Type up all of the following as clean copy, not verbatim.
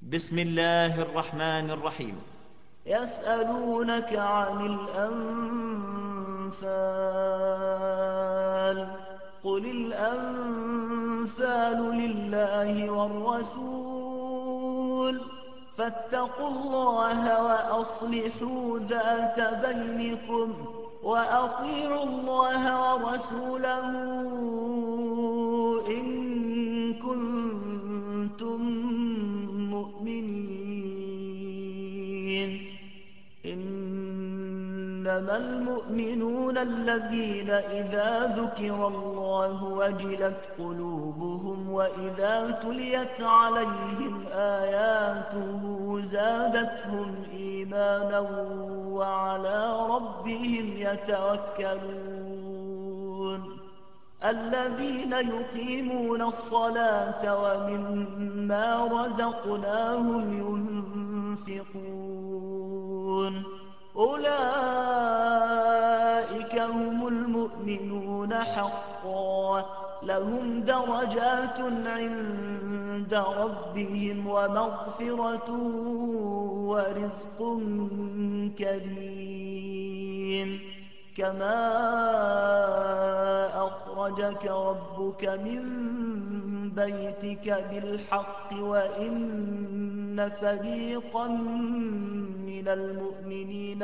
بسم الله الرحمن الرحيم. يسألونك عن الأنفال قل الأنفال لله والرسول فاتقوا الله وأصلحوا ذات بينكم وأطيعوا الله ورسوله إن كنتم مؤمنين. إنما المؤمنون الذين إذا ذكر الله وجلت قلوبهم وإذا تليت عليهم آياته زادتهم إيمانا وعلى ربهم يتوكلون. الذين يقيمون الصلاة ومما رزقناهم ينفقون أولئك هم المؤمنون حقا لهم درجات عند ربهم ومغفرة ورزق كريم. كما أخرجك ربك من بيتك بالحق وإن فريقا من المؤمنين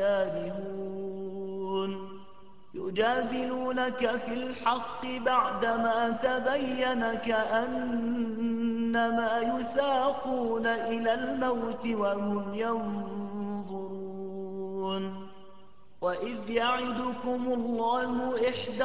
لكارهون يجادلونك في الحق بعدما تبين كأنما يساقون إلى الموت وهم ينظرون. وإذ يعدكم الله إحدى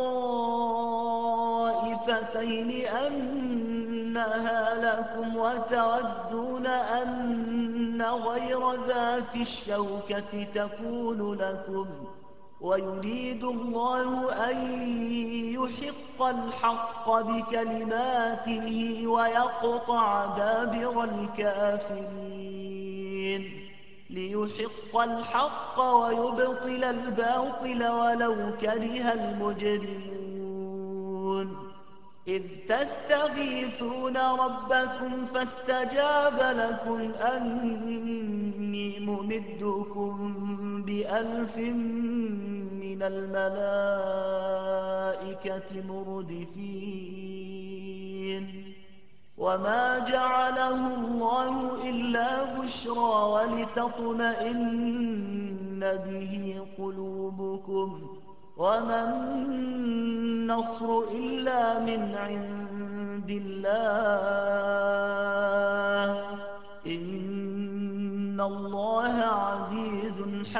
الطائفتين أنها لكم وتودون أن غير ذات الشوكة تكون لكم ويريد الله أن يحق الحق بكلماته ويقطع دابر الكافرين ليحق الحق ويبطل الباطل ولو كره المجرمون. إذ تستغيثون ربكم فاستجاب لكم أني ممدكم بألف من الملائكة مردفين. وما جعله الله إلا بشرى ولتطمئن به قلوبكم وما النصر إلا من عند الله إن الله عزيز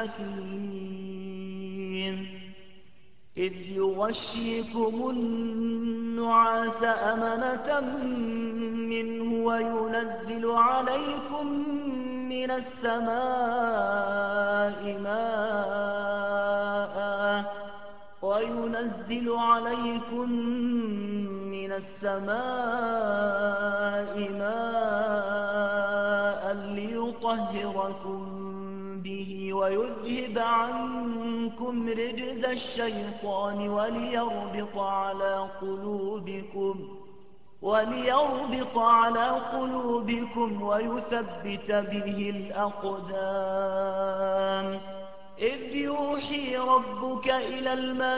حكيم. إذ يغشيكم النعاس أمنة منه وينزل عليكم من السماء ماء ليطهركم به ويذهب عنكم رجز الشيطان وليربط على قلوبكم ويثبت به الأقدام. إذ يوحي ربك إلى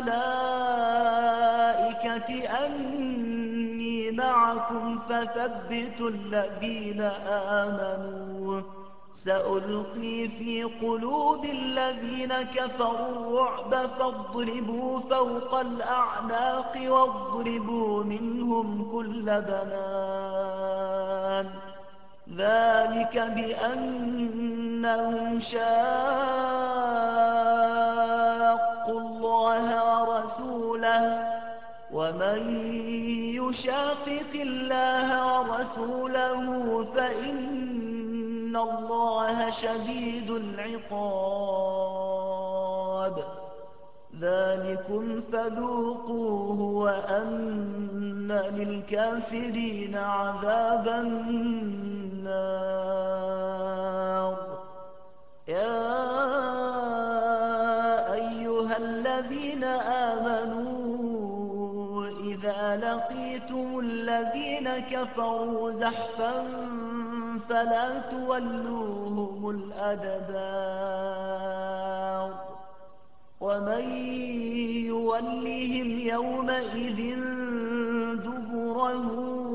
الملائكة أني معكم فثبتوا الذين آمنوا سألقي في قلوب الذين كفروا الرعب فاضربوا فوق الأعناق واضربوا منهم كل بنان. ذلك بأنهم شاقوا الله ورسوله ومن يشاقق الله ورسوله فإن الله شديد العقاب. ذلكم فذوقوه وأن للكافرين عذاب النار. يا أيها الذين آمنوا إذا لقيتم الذين كفروا زحفا فلا تولوهم الأدبار ومن يولهم يومئذ دبره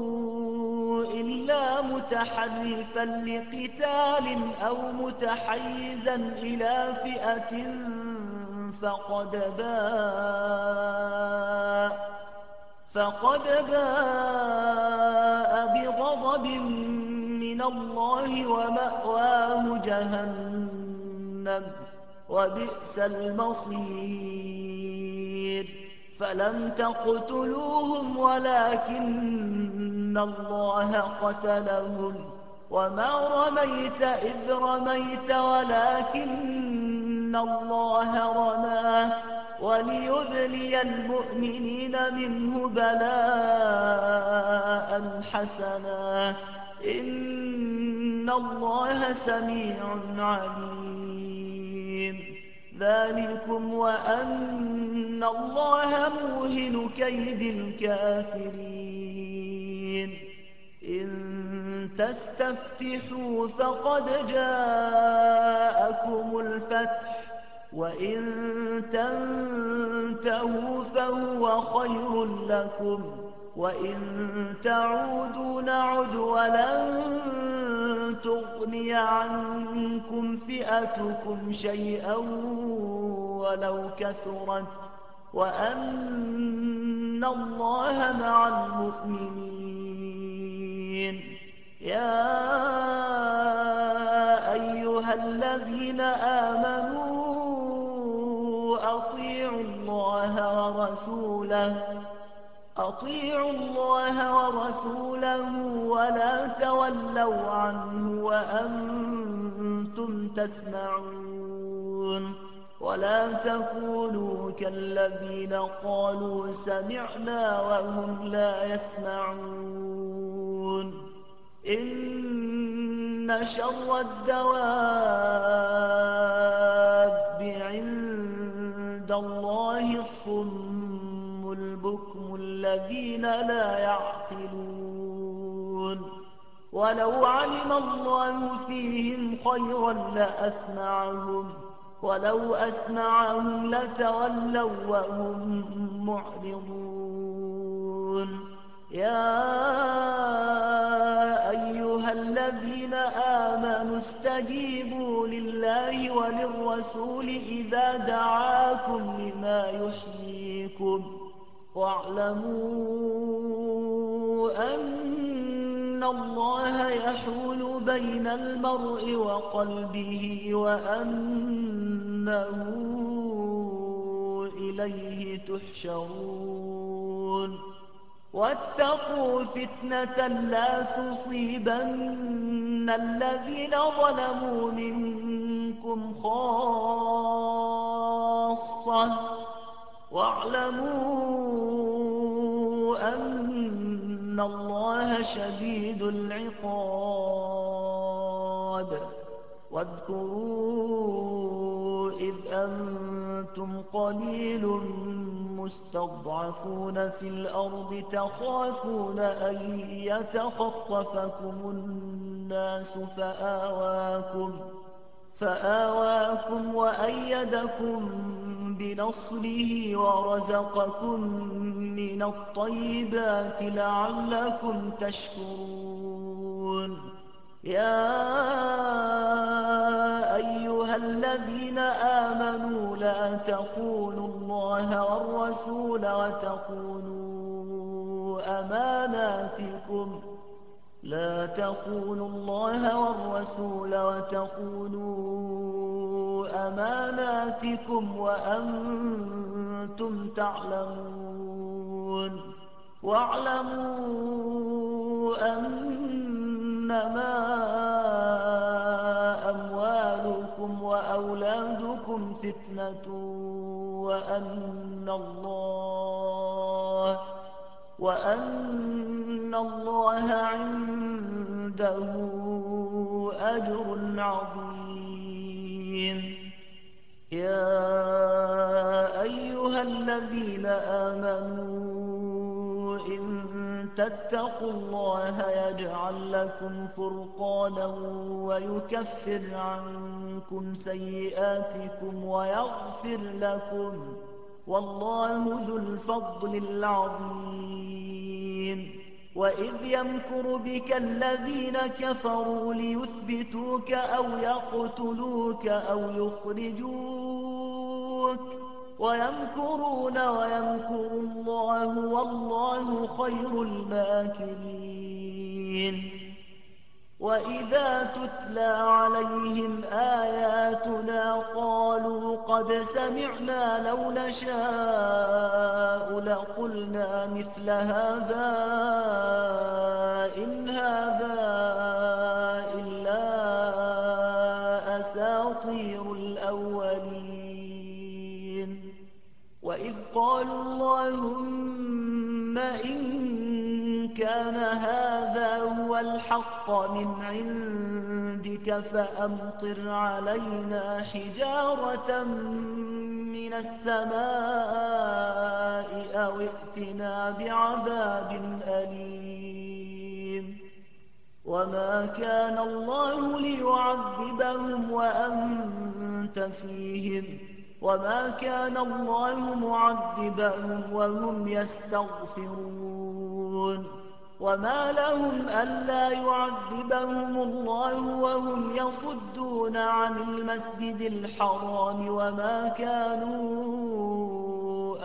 إلا متحرفا لقتال أو متحيزا إلى فئة فقد باء بغضب من الله ومأواه جهنم وبئس المصير فلم تقتلوهم ولكن الله قتلهم وما رميت إذ رميت ولكن الله رمى وليبلي المؤمنين منه بلاء حسنا إن الله سميع عليم ذلكم وأن الله موهن كيد الكافرين إن تستفتحوا فقد جاءكم الفتح وإن تنتهوا فهو خير لكم وإن تعودوا نعد ولن تغني عنكم فئتكم شيئا ولو كثرت وأن الله مع المؤمنين يا أيها الذين آمنوا أطيعوا الله ورسوله ولا تولوا عنه وأنتم تسمعون ولا تكونوا كالذين قالوا سمعنا وهم لا يسمعون إن شر الدواب عند الله الصم البكم الذين لا يعقلون ولو علم الله فيهم خيرا لأسمعهم ولو أسمعهم لتولوا وهم معرضون يا أيها الذين آمنوا استجيبوا لله وللرسول إذا دعاكم لما يحييكم واعلموا أن الله يحول بين المرء وقلبه وأنه إليه تحشرون واتقوا فتنة لا تصيبن الذين ظلموا منكم خاصة واعلموا أن الله شديد العقاب واذكروا إذ أنتم قليل مستضعفون في الأرض تخافون أن يتخطفكم الناس فآواكم وأيدكم بنصره ورزقكم من الطيبات لعلكم تشكرون يا أيها الذين آمنوا لا تخونوا الله والرسول وتخونوا أماناتكم وأنتم تعلمون واعلموا أنما أموالكم وأولادكم فتنة وأن الله عنده أجر عظيم يا أيها الذين آمنوا إن تتقوا الله يجعل لكم فرقانا ويكفر عنكم سيئاتكم ويغفر لكم، والله ذو الفضل العظيم. وإذ يمكر بك الذين كفروا ليثبتوك أو يقتلوك أو يخرجوك، ويمكرون ويمكر الله والله خير الماكرين. وإذا تتلى عليهم آياتنا قالوا قد سمعنا لو نشاء لقلنا مثل هذا إن هذا إلا أساطير الأولين. وإذ قالوا اللهم إن كان هذا هو الحق من عندك فأمطر علينا حجارة من السماء أو ائتنا بعذاب أليم. وما كان الله ليعذبهم وأنت فيهم، وما كان الله معذبهم وهم يستغفرون. وما لهم ألا يعذبهم الله وهم يصدون عن المسجد الحرام وما كانوا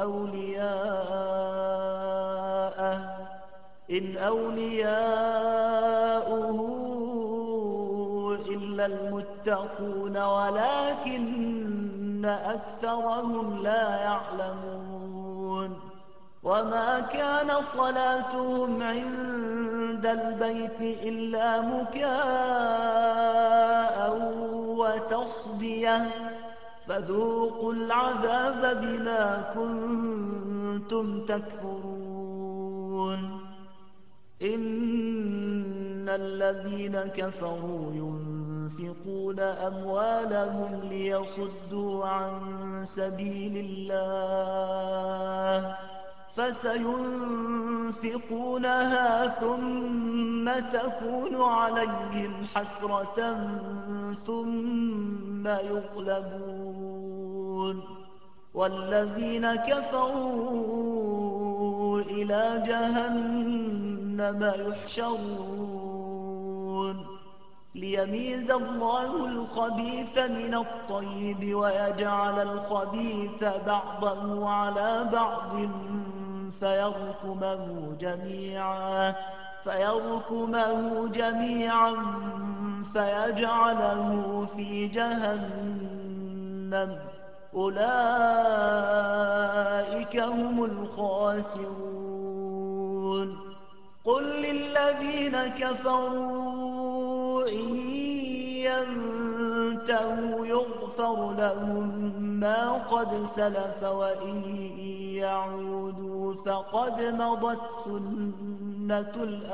أولياءه إن أولياؤه إلا المتقون ولكن أكثرهم لا يعلمون. وما كان صلاتهم عند البيت إلا مكاء وتصدية فذوقوا العذاب بما كنتم تكفرون. إن الذين كفروا ينفقون أموالهم ليصدوا عن سبيل الله فسينفقونها ثم تكون عليهم حسرة ثم يغلبون، والذين كفروا إلى جهنم يحشرون ليميز الله الخبيث من الطيب ويجعل الخبيث بعضه على بعض فيركمه جميعا فيجعله في جهنم أولئك هم الخاسرون. قل للذين كفروا إن ينتهوا يغفر لهم ما قد سلف وإن يعودوا فقد مضت سنة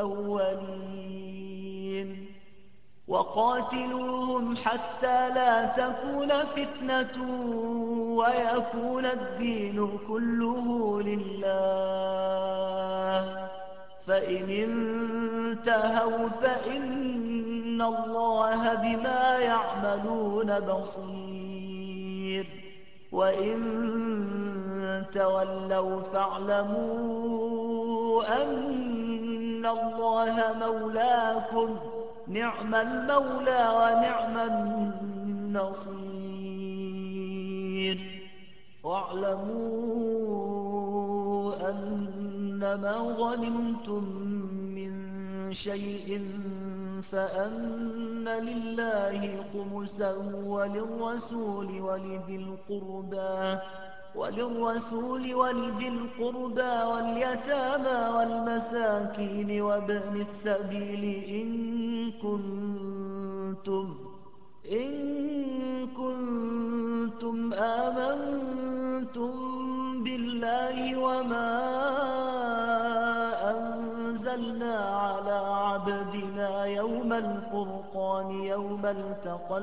الأولين. وقاتلوهم حتى لا تكون فتنة ويكون الدين كله لله، فإن انتهوا فإن الله بما يعملون بصير. وإن تولوا فاعلموا أن الله مولاكم نعم المولى ونعم النصير. واعلموا أنما غنمتم من شيء فأن لله خمسه وللرسول ولذي القربى واليتامى والمساكين وابن السبيل إن كنتم آمنتم بالله وما أنزلنا على عبدنا يوم الفرقان يوم التقى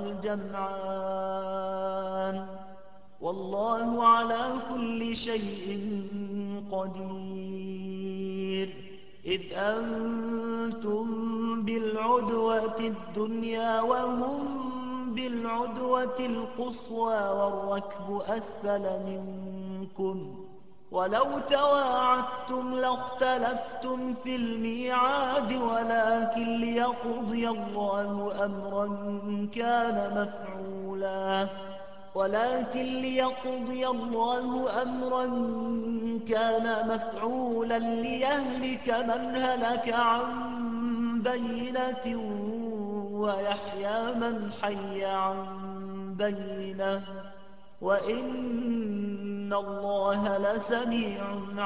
الجمعان والله على كل شيء قدير. إذ أنتم بالعدوة الدنيا وهم بالعدوة القصوى والركب أسفل منكم ولو تواعدتم لاختلفتم في الميعاد ولكن ليقضي الله أمرا كان مفعولا ليهلك من هلك عن بينة ويحيى من حي عن بينة وإن الله لسميع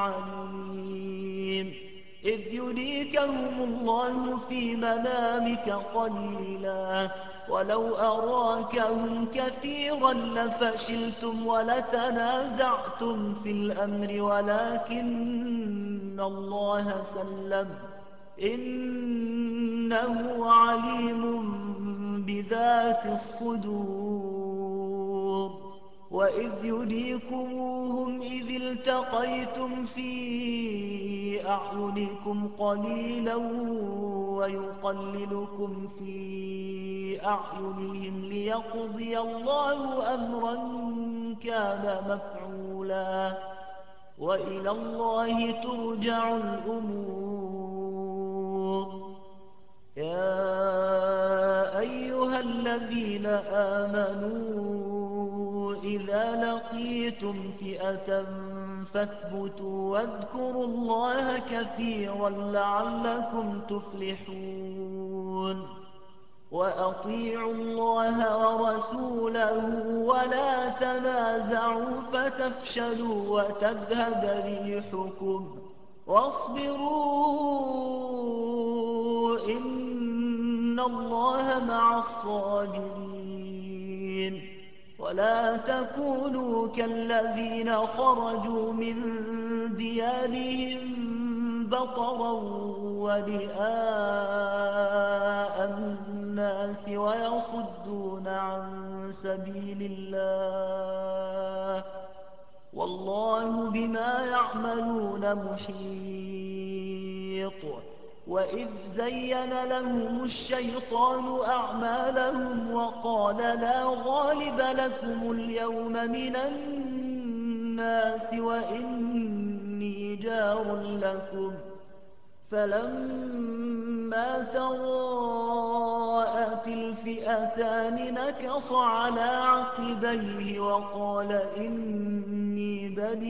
عليم إذ يريكهم الله في منامك قليلا ولو أراكهم كثيرا لفشلتم ولتنازعتم في الأمر ولكن الله سلم إنه عليم بذات الصدور وإذ يريكموهم إذ التقيتم في أعينكم قليلا ويقللكم في أعينهم ليقضي الله أمرا كان مفعولا وإلى الله ترجع الأمور يا أيها الذين آمنوا إذا لقيتم فئة فاثبتوا واذكروا الله كثيرا لعلكم تفلحون وأطيعوا الله ورسوله ولا تنازعوا فتفشلوا وتذهب ريحكم واصبروا إن الله مع الصابرين ولا تكونوا كالذين خرجوا من ديارهم بطرا ورئاء الناس ويصدون عن سبيل الله والله بما يعملون محيط وإذ زين لهم الشيطان أعمالهم وقال لا غالب لكم اليوم من الناس وإني جار لكم فلما تراءت الفئتان نكص على عقبيه وقال إني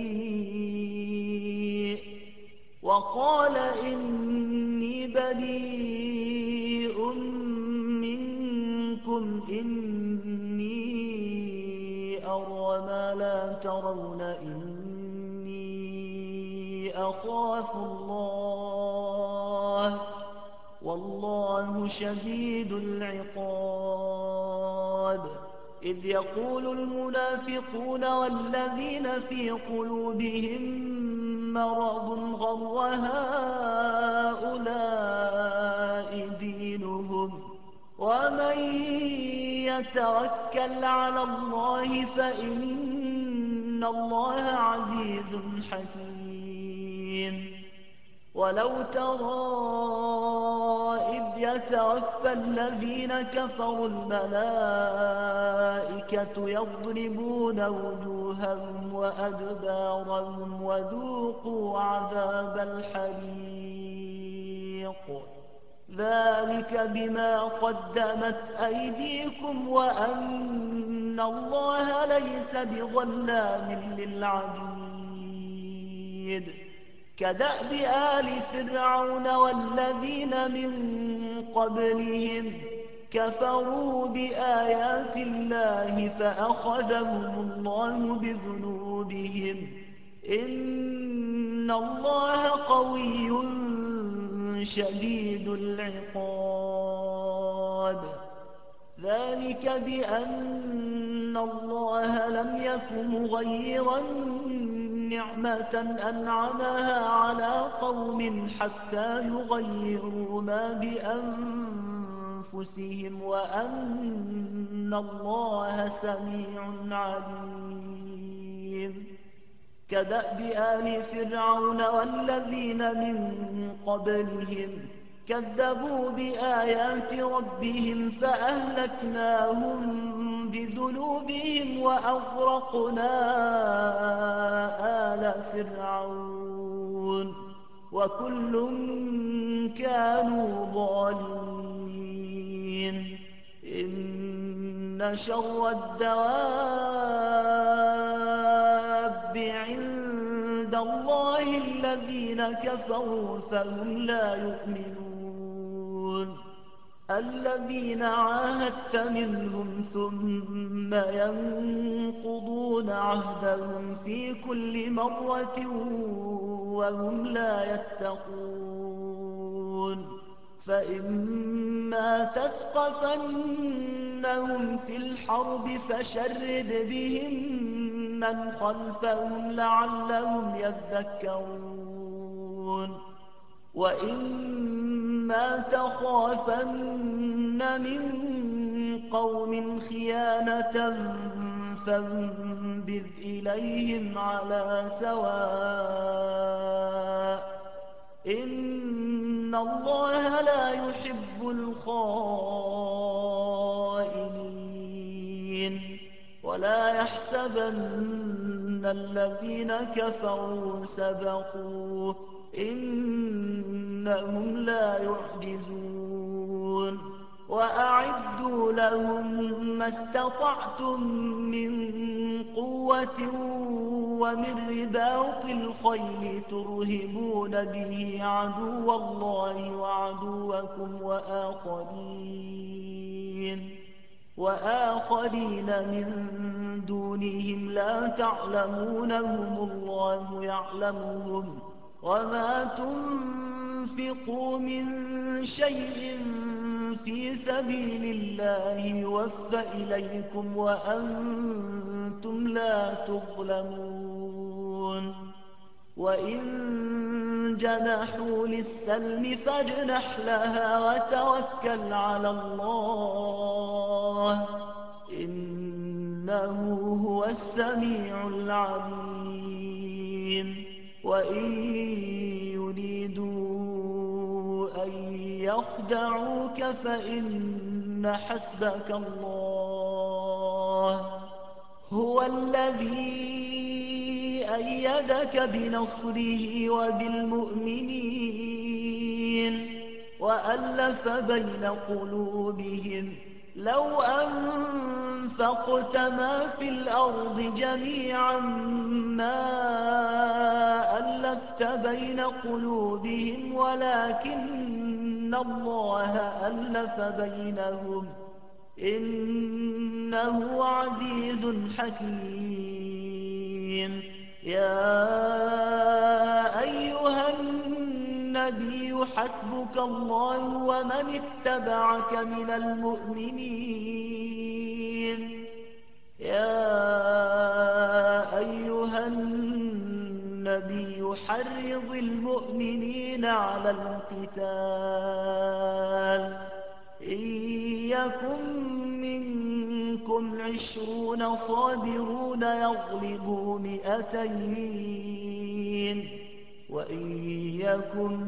بريء منكم إني أرى ما لا ترون إني أخاف الله والله شديد العقاب إذ يقول المنافقون والذين في قلوبهم مرض غر هؤلاء دينهم ومن يتوكل على الله فإن الله عزيز حكيم ولو ترى إذ يتوفى الذين كفروا الملائكة يضربون وجوههم وأدبارهم وذوقوا عذاب الحريق ذلك بما قدمت أيديكم وأن الله ليس بظلام للعبيد كدأب آل فرعون والذين من قبلهم كفروا بآيات الله فأخذهم الله بذنوبهم إن الله قوي شديد العقاب ذلك بأن الله لم يكن مغيرا نعمة أنعمها على قوم حتى يغيروا ما بأنفسهم وأن الله سميع عليم كدأب آل فرعون والذين من قبلهم كذبوا بآيات ربهم فأهلكناهم بذنوبهم وأغرقنا آل فرعون وكل كانوا ظالمين إن شر الدواب عند الله الذين كفروا فهم لا يؤمنون الذين عاهدت منهم ثم ينقضون عهدهم في كل مرة وهم لا يتقون فإما تثقفنهم في الحرب فشرد بهم من خلفهم لعلهم يذكرون وإما تخافن من قوم خيانة فانبذ إليهم على سواء إن الله لا يحب الخائنين ولا يحسبن الذين كفروا سبقوا إنهم لا يعجزون وأعدوا لهم ما استطعتم من قوة ومن رباط الخيل ترهبون به عدو الله وعدوكم وآخرين من دونهم لا تعلمونهم الله يعلمهم وما تنفقوا من شيء في سبيل الله يوفى إليكم وأنتم لا تظلمون وإن جنحوا للسلم فاجنح لها وتوكل على الله إنه هو السميع العليم وإن يريدوا أن يخدعوك فإن حسبك الله هو الذي أيدك بنصره وبالمؤمنين وألف بين قلوبهم لو أنفقت ما في الأرض جميعا ما ألفت بين قلوبهم ولكن الله ألف بينهم إنه عزيز حكيم يا أيها النبي حسبك الله ومن اتبعك من المؤمنين يا أيها النبي حرض المؤمنين على القتال إن يكن منكم 20 صابرون يغلبوا 200 وإن يكن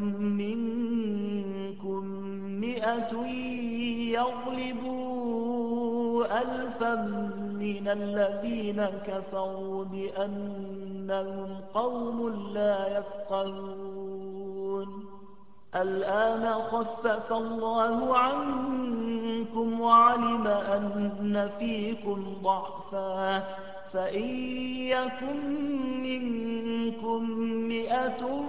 منكم 100 يغلبوا 1000 من الذين كفروا بأنهم قوم لا يفقهون الآن خفف الله عنكم وعلم أن فيكم ضعفا فإن يكن منكم 100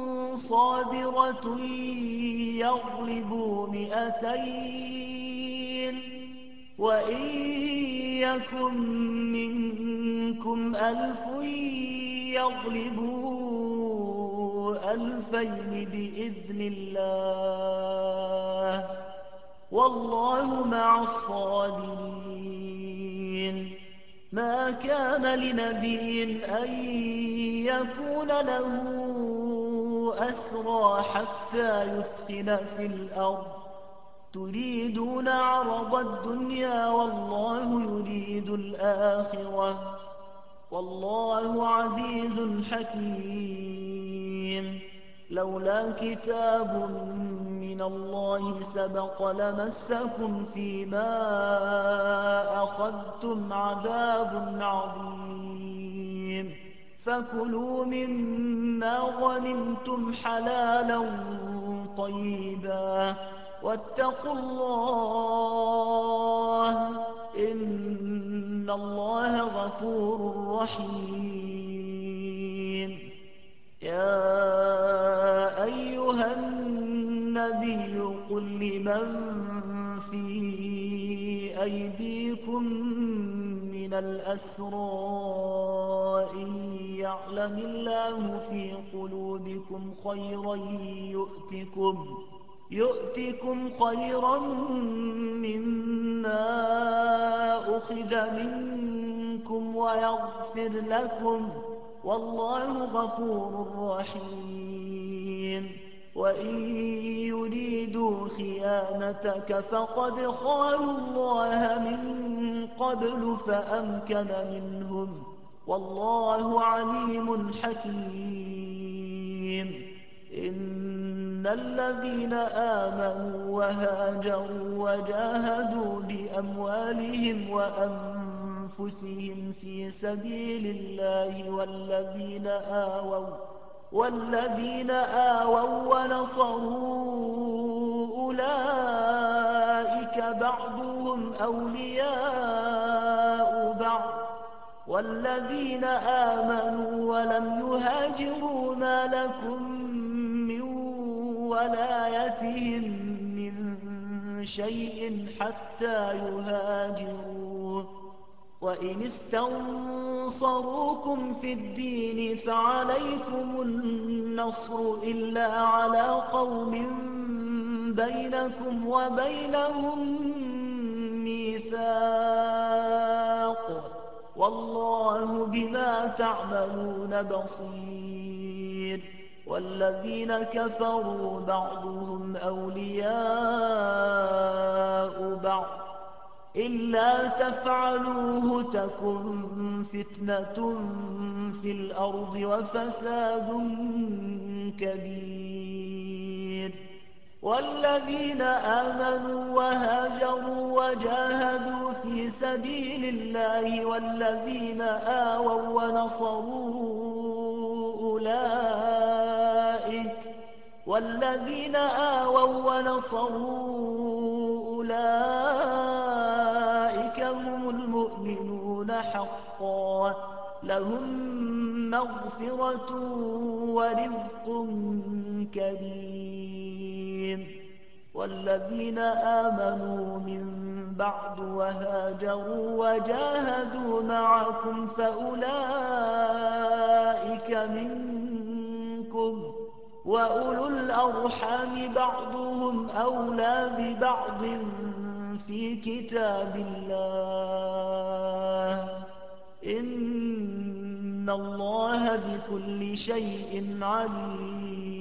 صابرة يغلبوا 200 وإن يكن منكم 1000 يغلبوا 2000 بإذن الله والله مع الصابرين ما كان لنبي أن يكون له أسرى حتى يثخن في الأرض تريدون عرض الدنيا والله يريد الآخرة والله عزيز حكيم. لولا كتاب من الله سبق لمسكم فيما أخذتم عذاب عظيم. فكلوا مما غنمتم حلالا طيبا واتقوا الله إن الله غفور رحيم. يا أيها النبي قل لمن في أيديكم من الأسرى إن يعلم الله في قلوبكم خيرا يؤتكم خيرا مما أخذ منكم ويغفر لكم والله غفور رحيم. وإن يريدوا خيانتك فقد خانوا الله من قبل فأمكن منهم والله عليم حكيم. إن الذين آمنوا وهاجروا وجاهدوا بأموالهم وأنفسهم في سبيل الله والذين آووا ونصروا أولئك بعضهم أولياء بعض والذين آمنوا ولم يهاجروا ما لكم من ولايتهم من شيء حتى يهاجروا. وإن استنصروكم في الدين فعليكم النصر إلا على قوم بينكم وبينهم ميثاق والله بما تعملون بصير. والذين كفروا بعضهم أولياء بعض إلا تفعلوه تكن فتنة في الأرض وفساد كبير. والذين آمنوا وهاجروا وجاهدوا في سبيل الله والذين آووا ونصروا أولئك هم المؤمنون حقا لهم مغفرة ورزق كريم. والذين آمنوا من بعد وهاجروا وجاهدوا معكم فأولئك منكم وأولو الأرحام بعضهم أولى ببعض في كتاب الله إن الله بكل شيء عليم.